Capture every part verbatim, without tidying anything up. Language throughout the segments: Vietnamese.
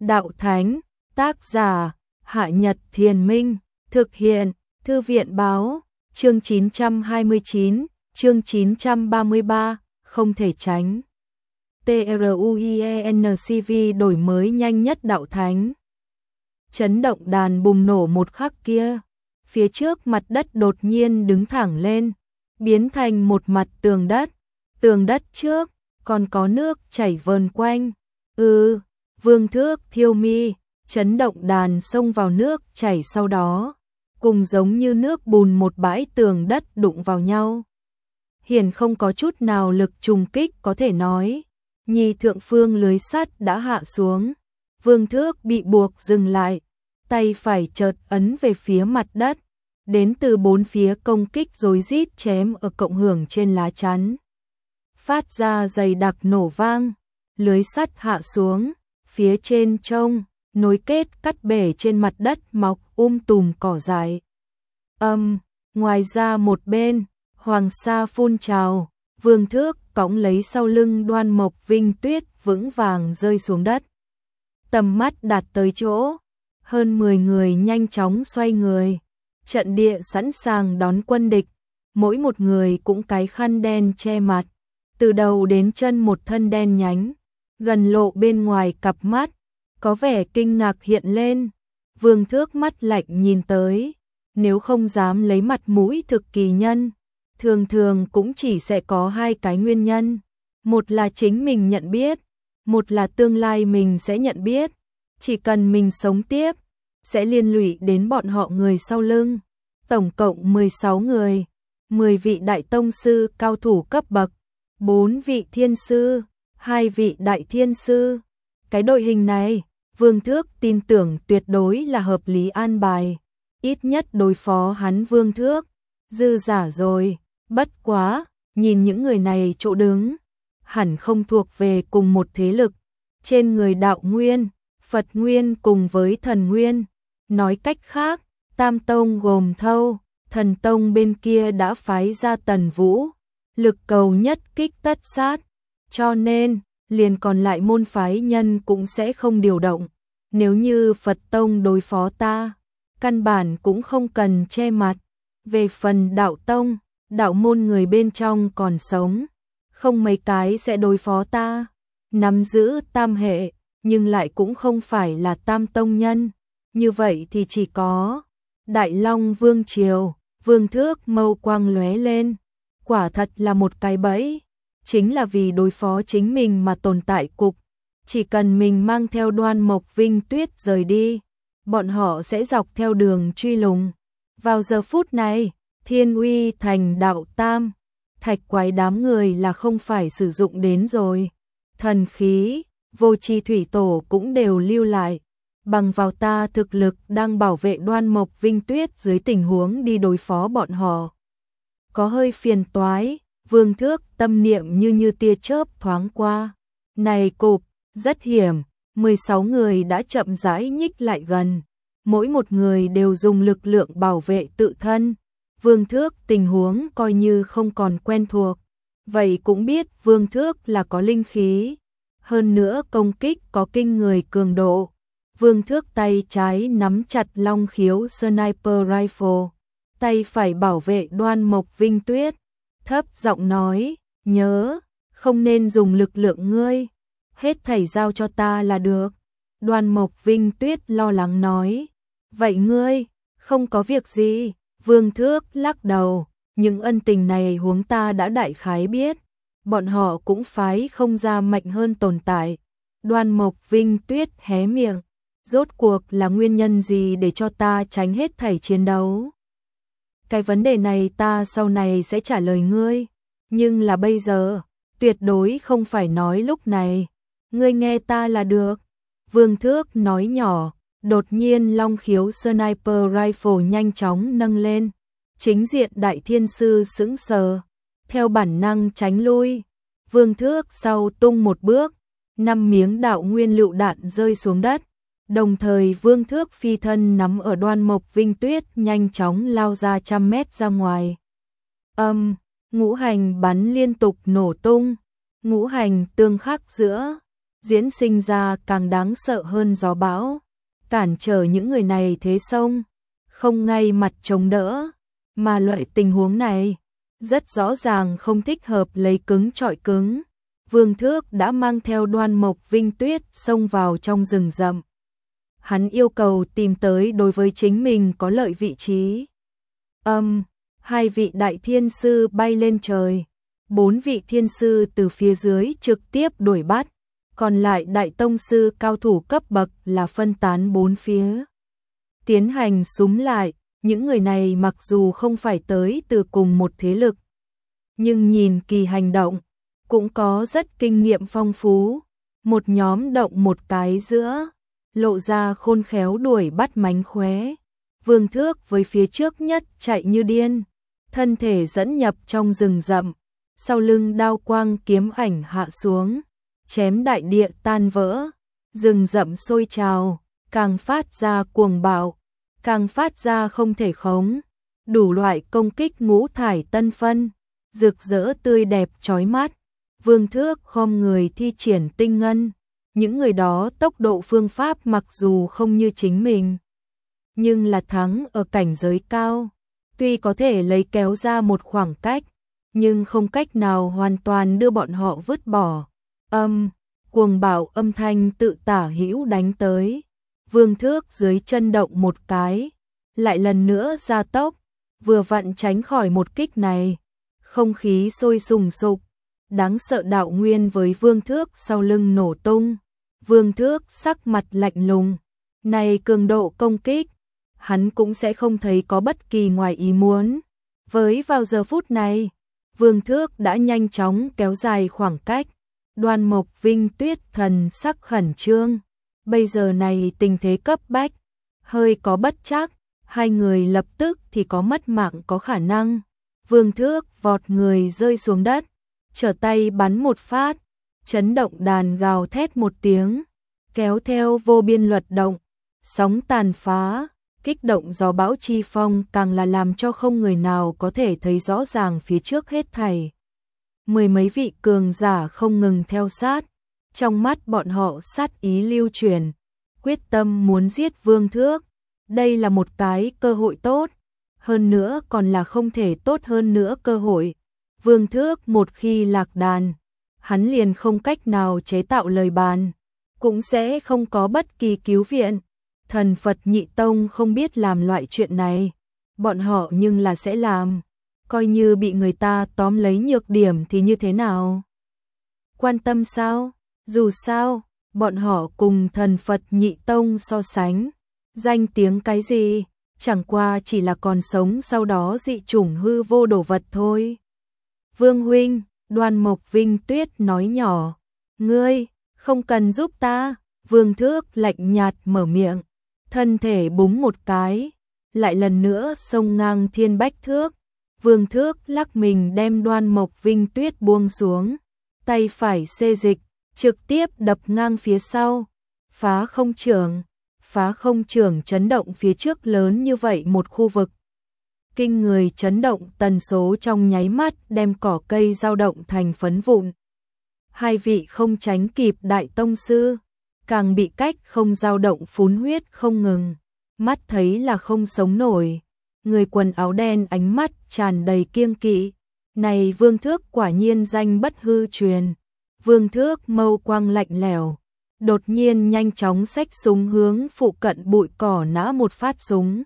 Đạo Thánh, tác giả, Hạ Nhật Thiền Minh, thực hiện, Thư viện Báo, chương chín trăm hai mươi chín, chương chín trăm ba mươi ba, không thể tránh. TRUIENCV đổi mới nhanh nhất Đạo Thánh. Chấn động đàn bùng nổ một khắc kia, phía trước mặt đất đột nhiên đứng thẳng lên, biến thành một mặt tường đất, tường đất trước, còn có nước chảy vờn quanh. Ừ, Vương Thước thiêu mi, chấn động đàn xông vào nước chảy sau đó, cùng giống như nước bùn một bãi tường đất đụng vào nhau. Hiển không có chút nào lực trùng kích có thể nói, nhì thượng phương lưới sắt đã hạ xuống, Vương Thước bị buộc dừng lại, tay phải chợt ấn về phía mặt đất, đến từ bốn phía công kích rối rít chém ở cộng hưởng trên lá chắn. Phát ra dày đặc nổ vang, lưới sắt hạ xuống, phía trên trông, nối kết cắt bể trên mặt đất mọc um tùm cỏ dại. Âm, ngoài ra một bên, hoàng sa phun trào, Vương Thước cõng lấy sau lưng Đoan Mộc Vinh Tuyết vững vàng rơi xuống đất. Tầm mắt đạt tới chỗ, hơn mười người nhanh chóng xoay người, trận địa sẵn sàng đón quân địch, mỗi một người cũng cái khăn đen che mặt, từ đầu đến chân một thân đen nhánh, gần lộ bên ngoài cặp mắt, có vẻ kinh ngạc hiện lên. Vương Thước mắt lạnh nhìn tới, nếu không dám lấy mặt mũi thực kỳ nhân, thường thường cũng chỉ sẽ có hai cái nguyên nhân, một là chính mình nhận biết, một là tương lai mình sẽ nhận biết, chỉ cần mình sống tiếp, sẽ liên lụy đến bọn họ người sau lưng. Tổng cộng mười sáu người, mười vị đại tông sư cao thủ cấp bậc, bốn vị thiên sư, hai vị đại thiên sư. Cái đội hình này, Vương Thước tin tưởng tuyệt đối là hợp lý an bài, ít nhất đối phó hắn Vương Thước, dư giả rồi. Bất quá, nhìn những người này chỗ đứng, hẳn không thuộc về cùng một thế lực, trên người đạo nguyên, Phật nguyên cùng với thần nguyên. Nói cách khác, Tam Tông gồm Thâu, Thần Tông bên kia đã phái ra Tần Vũ, lực cầu nhất kích tất sát, cho nên, liền còn lại môn phái nhân cũng sẽ không điều động. Nếu như Phật Tông đối phó ta, căn bản cũng không cần che mặt. Về phần Đạo Tông, đạo môn người bên trong còn sống, không mấy cái sẽ đối phó ta, nắm giữ tam hệ, nhưng lại cũng không phải là tam tông nhân, như vậy thì chỉ có Đại Long Vương Triều. Vương Thước mâu quang lóe lên, quả thật là một cái bẫy, chính là vì đối phó chính mình mà tồn tại cục, chỉ cần mình mang theo Đoan Mộc Vinh Tuyết rời đi, bọn họ sẽ dọc theo đường truy lùng. Vào giờ phút này, Thiên Uy Thành Đạo Tam, Thạch Quái đám người là không phải sử dụng đến rồi. Thần khí, Vô Chi Thủy Tổ cũng đều lưu lại, bằng vào ta thực lực đang bảo vệ Đoan Mộc Vinh Tuyết dưới tình huống đi đối phó bọn họ. Có hơi phiền toái, Vương Thước tâm niệm như như tia chớp thoáng qua. Này cục, rất hiểm, mười sáu người đã chậm rãi nhích lại gần, mỗi một người đều dùng lực lượng bảo vệ tự thân. Vương Thước tình huống coi như không còn quen thuộc, vậy cũng biết Vương Thước là có linh khí, hơn nữa công kích có kinh người cường độ. Vương Thước tay trái nắm chặt long khiếu sniper rifle, tay phải bảo vệ Đoan Mộc Vinh Tuyết, thấp giọng nói, nhớ, không nên dùng lực lượng ngươi, hết thảy giao cho ta là được. Đoan Mộc Vinh Tuyết lo lắng nói, vậy ngươi, không có việc gì. Vương Thước lắc đầu, những ân tình này huống ta đã đại khái biết, bọn họ cũng phái không ra mạnh hơn tồn tại. Đoan Mộc Vinh Tuyết hé miệng, rốt cuộc là nguyên nhân gì để cho ta tránh hết thảy chiến đấu? Cái vấn đề này ta sau này sẽ trả lời ngươi, nhưng là bây giờ, tuyệt đối không phải nói lúc này, ngươi nghe ta là được. Vương Thước nói nhỏ, đột nhiên long khiếu sniper rifle nhanh chóng nâng lên, chính diện đại thiên sư sững sờ, theo bản năng tránh lui. Vương Thước sau tung một bước, năm miếng đạo nguyên lựu đạn rơi xuống đất, đồng thời Vương Thước phi thân nắm ở Đoan Mộc Vinh Tuyết nhanh chóng lao ra trăm mét ra ngoài. Âm, ngũ hành bắn liên tục nổ tung, ngũ hành tương khắc giữa diễn sinh ra càng đáng sợ hơn gió bão, cản trở những người này thế sông, không ngay mặt chống đỡ, mà loại tình huống này rất rõ ràng không thích hợp lấy cứng trọi cứng. Vương Thước đã mang theo Đoan Mộc Vinh Tuyết xông vào trong rừng rậm. Hắn yêu cầu tìm tới đối với chính mình có lợi vị trí. Âm, hai vị đại thiên sư bay lên trời, bốn vị thiên sư từ phía dưới trực tiếp đuổi bắt, còn lại đại tông sư cao thủ cấp bậc là phân tán bốn phía. Tiến hành súm lại, những người này mặc dù không phải tới từ cùng một thế lực, nhưng nhìn kỳ hành động, cũng có rất kinh nghiệm phong phú. Một nhóm động một cái giữa, lộ ra khôn khéo đuổi bắt mánh khóe. Vương Thước với phía trước nhất chạy như điên, thân thể dẫn nhập trong rừng rậm, sau lưng đao quang kiếm ảnh hạ xuống, chém đại địa tan vỡ, rừng rậm sôi trào, càng phát ra cuồng bạo, càng phát ra không thể khống, đủ loại công kích ngũ thải tân phân, rực rỡ tươi đẹp chói mắt. Vương Thước khom người thi triển tinh ngân, những người đó tốc độ phương pháp mặc dù không như chính mình, nhưng là thắng ở cảnh giới cao, tuy có thể lấy kéo ra một khoảng cách, nhưng không cách nào hoàn toàn đưa bọn họ vứt bỏ. Âm, cuồng bạo âm thanh tự tả hữu đánh tới, Vương Thước dưới chân động một cái, lại lần nữa gia tốc, vừa vặn tránh khỏi một kích này, không khí sôi sùng sục, đáng sợ đạo nguyên với Vương Thước sau lưng nổ tung. Vương Thước sắc mặt lạnh lùng, này cường độ công kích, hắn cũng sẽ không thấy có bất kỳ ngoài ý muốn. Với vào giờ phút này, Vương Thước đã nhanh chóng kéo dài khoảng cách, Đoan Mộc Vinh Tuyết thần sắc khẩn trương, bây giờ này tình thế cấp bách, hơi có bất chắc, hai người lập tức thì có mất mạng có khả năng. Vương Thước vọt người rơi xuống đất, trở tay bắn một phát, chấn động đàn gào thét một tiếng, kéo theo vô biên luật động, sóng tàn phá, kích động gió bão chi phong càng là làm cho không người nào có thể thấy rõ ràng phía trước hết thảy. Mười mấy vị cường giả không ngừng theo sát, trong mắt bọn họ sát ý lưu truyền, quyết tâm muốn giết Vương Thước. Đây là một cái cơ hội tốt, hơn nữa còn là không thể tốt hơn nữa cơ hội. Vương Thước một khi lạc đàn, hắn liền không cách nào chế tạo lời bàn, cũng sẽ không có bất kỳ cứu viện. Thần Phật Nhị Tông không biết làm loại chuyện này, bọn họ nhưng là sẽ làm, coi như bị người ta tóm lấy nhược điểm thì như thế nào? Quan tâm sao? Dù sao, bọn họ cùng Thần Phật Nhị Tông so sánh, danh tiếng cái gì, chẳng qua chỉ là còn sống sau đó dị chủng hư vô đồ vật thôi. Vương huynh, Đoan Mộc Vinh Tuyết nói nhỏ, ngươi, không cần giúp ta. Vương Thước lạnh nhạt mở miệng, thân thể búng một cái, lại lần nữa xông ngang thiên bách thước. Vương Thước lắc mình đem Đoan Mộc Vinh Tuyết buông xuống, tay phải xê dịch, trực tiếp đập ngang phía sau, phá không trưởng, phá không trưởng chấn động phía trước lớn như vậy một khu vực. Kinh người chấn động tần số trong nháy mắt đem cỏ cây dao động thành phấn vụn. Hai vị không tránh kịp đại tông sư, càng bị cách không dao động phun huyết không ngừng, mắt thấy là không sống nổi. Người quần áo đen ánh mắt tràn đầy kiêng kỵ, này Vương Thước quả nhiên danh bất hư truyền. Vương Thước mâu quang lạnh lẽo, đột nhiên nhanh chóng xách súng hướng phụ cận bụi cỏ nã một phát súng.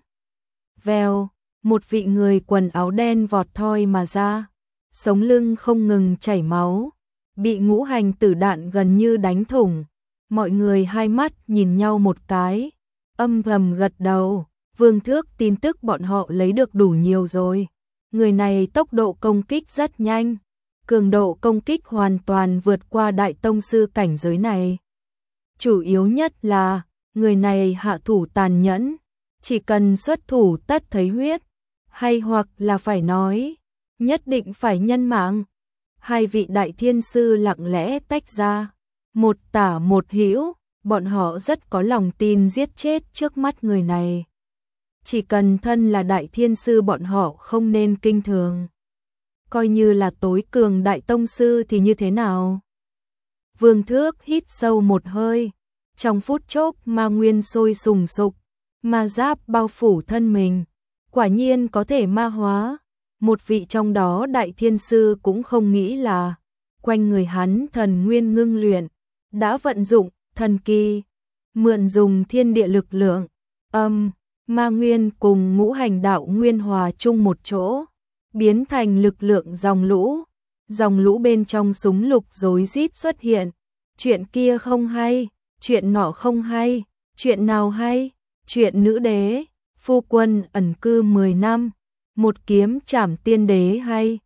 Vèo, một vị người quần áo đen vọt thoi mà ra, sống lưng không ngừng chảy máu, bị ngũ hành tử đạn gần như đánh thủng. Mọi người hai mắt nhìn nhau một cái, âm thầm gật đầu. Vương Thước tin tức bọn họ lấy được đủ nhiều rồi. Người này tốc độ công kích rất nhanh, cường độ công kích hoàn toàn vượt qua đại tông sư cảnh giới này. Chủ yếu nhất là, người này hạ thủ tàn nhẫn, chỉ cần xuất thủ tất thấy huyết, hay hoặc là phải nói, nhất định phải nhân mạng. Hai vị đại thiên sư lặng lẽ tách ra, một tả một hữu, bọn họ rất có lòng tin giết chết trước mắt người này. Chỉ cần thân là đại thiên sư bọn họ không nên kinh thường. Coi như là tối cường đại tông sư thì như thế nào? Vương Thước hít sâu một hơi, trong phút chốc ma nguyên sôi sùng sục, ma giáp bao phủ thân mình, quả nhiên có thể ma hóa. Một vị trong đó đại thiên sư cũng không nghĩ là quanh người hắn thần nguyên ngưng luyện, đã vận dụng thần kỳ, mượn dùng thiên địa lực lượng, âm, ma nguyên cùng ngũ hành đạo nguyên hòa chung một chỗ, biến thành lực lượng dòng lũ. Dòng lũ bên trong súng lục rối rít xuất hiện. Chuyện kia không hay, chuyện nọ không hay, chuyện nào hay? Chuyện nữ đế, phu quân ẩn cư mười năm, một kiếm trảm tiên đế hay?